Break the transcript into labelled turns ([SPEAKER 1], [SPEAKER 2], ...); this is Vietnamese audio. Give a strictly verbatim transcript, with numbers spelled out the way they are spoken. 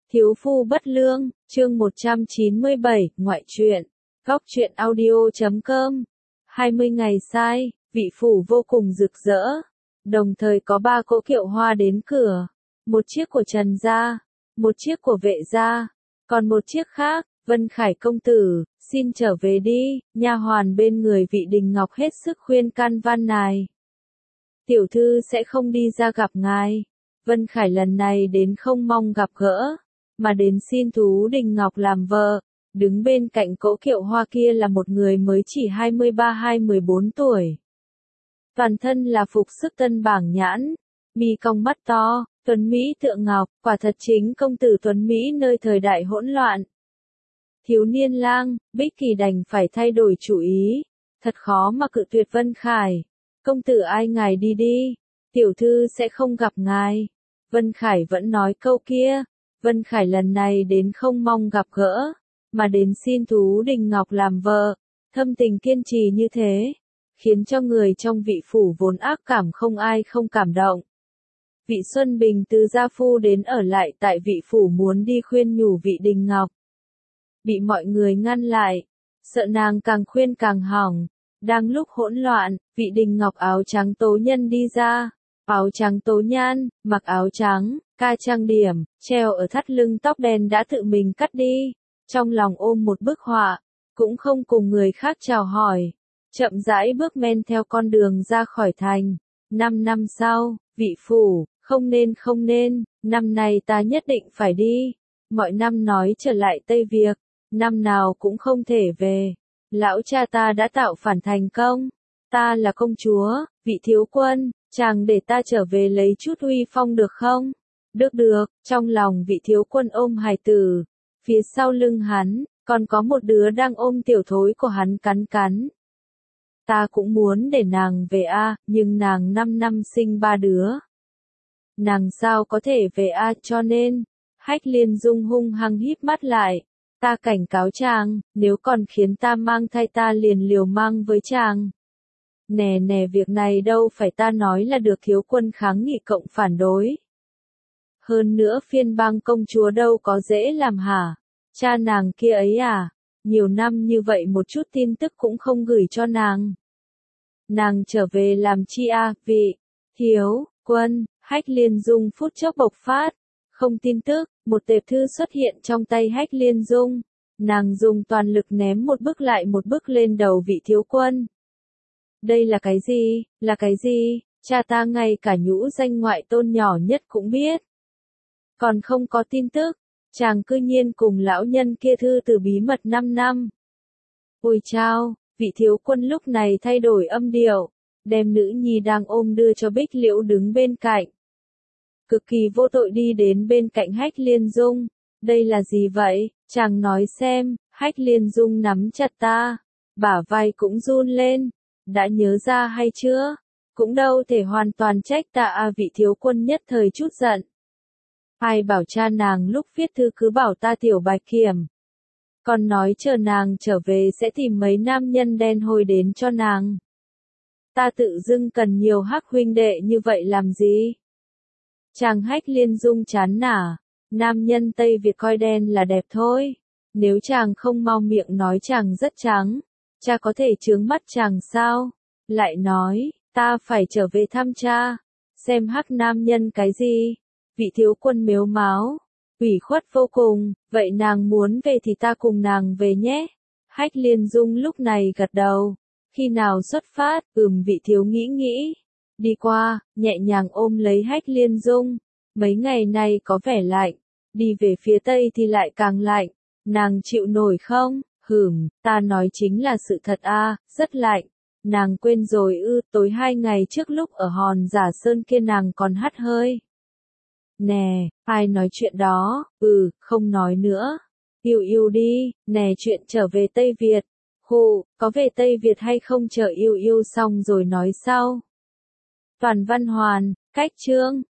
[SPEAKER 1] Thiếu phu bất lương, chương một trăm chín mươi bảy, ngoại truyện. Góc truyện audio chấm com. hai mươi ngày sai, vị phủ vô cùng rực rỡ. Đồng thời có ba cỗ kiệu hoa đến cửa. Một chiếc của Trần gia, một chiếc của Vệ gia, còn một chiếc khác, Vân Khải công tử, xin trở về đi. Nha hoàn bên người Vị Đình Ngọc hết sức khuyên can van nài. Tiểu thư sẽ không đi ra gặp ngài. Vân Khải lần này đến không mong gặp gỡ, mà đến xin Tú Đình Ngọc làm vợ. Đứng bên cạnh cỗ kiệu hoa kia là một người mới chỉ hai mươi ba hai mươi bốn tuổi. Toàn thân là phục sức tân bảng nhãn, mi cong mắt to, tuấn Mỹ tượng ngọc, quả thật chính công tử tuấn Mỹ nơi thời đại hỗn loạn. Thiếu niên lang, Bích Kỳ đành phải thay đổi chủ ý, thật khó mà cự tuyệt Vân Khải. Công tử ai ngài đi đi, tiểu thư sẽ không gặp ngài. Vân Khải vẫn nói câu kia. Vân Khải lần này đến không mong gặp gỡ, mà đến xin Tú Đình Ngọc làm vợ. Thâm tình kiên trì như thế, khiến cho người trong vị phủ vốn ác cảm không ai không cảm động. Vị Xuân Bình từ gia phu đến ở lại tại vị phủ muốn đi khuyên nhủ Vị Đình Ngọc. Bị mọi người ngăn lại, sợ nàng càng khuyên càng hỏng. Đang lúc hỗn loạn, Vị Đình Ngọc áo trắng tố nhân đi ra. Áo trắng tố nhan, mặc áo trắng, ca trang điểm, treo ở thắt lưng tóc đen đã tự mình cắt đi. Trong lòng ôm một bức họa, cũng không cùng người khác chào hỏi. Chậm rãi bước men theo con đường ra khỏi thành. Năm năm sau, vị phủ, không nên không nên, năm nay ta nhất định phải đi. Mọi năm nói trở lại Tây Việt, năm nào cũng không thể về. Lão cha ta đã tạo phản thành công. Ta là công chúa, vị thiếu quân, chàng để ta trở về lấy chút uy phong được không? Được được, trong lòng vị thiếu quân ôm hài tử. Phía sau lưng hắn, còn có một đứa đang ôm tiểu thối của hắn cắn cắn. Ta cũng muốn để nàng về a, nhưng nàng năm năm sinh ba đứa. Nàng sao có thể về a, cho nên, Hách Liên Dung hung hăng híp mắt lại. Ta cảnh cáo chàng, nếu còn khiến ta mang thai ta liền liều mang với chàng. Nè nè việc này đâu phải ta nói là được, thiếu quân kháng nghị cộng phản đối. Hơn nữa phiên bang công chúa đâu có dễ làm hả? Cha nàng kia ấy à? Nhiều năm như vậy một chút tin tức cũng không gửi cho nàng. Nàng trở về làm chi a, vị thiếu quân? Hách Liên Dung phút chốc bộc phát. Không tin tức, một tệp thư xuất hiện trong tay Hách Liên Dung. Nàng dùng toàn lực ném một bức lại một bức lên đầu vị thiếu quân. Đây là cái gì, là cái gì, cha ta ngay cả nhũ danh ngoại tôn nhỏ nhất cũng biết. Còn không có tin tức, chàng cư nhiên cùng lão nhân kia thư từ bí mật năm năm. Ôi chao, vị thiếu quân lúc này thay đổi âm điệu, đem nữ nhi đang ôm đưa cho Bích Liễu đứng bên cạnh. Cực kỳ vô tội đi đến bên cạnh Hách Liên Dung. Đây là gì vậy, chàng nói xem. Hách Liên Dung nắm chặt ta, bả vai cũng run lên. Đã nhớ ra hay chưa? Cũng đâu thể hoàn toàn trách ta à, vị thiếu quân nhất thời chút giận. Ai bảo cha nàng lúc viết thư cứ bảo ta tiểu bạch kiểm. Còn nói chờ nàng trở về sẽ tìm mấy nam nhân đen hôi đến cho nàng. Ta tự dưng cần nhiều hắc huynh đệ như vậy làm gì? Chàng Hách Liên Dung chán nả. Nam nhân Tây Việt coi đen là đẹp thôi. Nếu chàng không mau miệng nói chàng rất trắng, cha có thể chướng mắt chàng sao? Lại nói, ta phải trở về thăm cha. Xem hắc nam nhân cái gì? Vị thiếu quân mếu máo, ủy khuất vô cùng. Vậy nàng muốn về thì ta cùng nàng về nhé. Hách Liên Dung lúc này gật đầu. Khi nào xuất phát? Ừm, vị thiếu nghĩ nghĩ. Đi qua, nhẹ nhàng ôm lấy Hách Liên Dung. Mấy ngày nay có vẻ lạnh. Đi về phía tây thì lại càng lạnh. Nàng chịu nổi không? Hửm, ta nói chính là sự thật a, rất lạnh. Nàng quên rồi ư, tối hai ngày trước lúc ở Hòn Giả Sơn kia nàng còn hắt hơi. Nè, ai nói chuyện đó? Ừ, không nói nữa. Yêu yêu đi, nè chuyện trở về Tây Việt. Hù, có về Tây Việt hay không chờ yêu yêu xong rồi nói sau. Toàn Văn Hoàn, cách chương.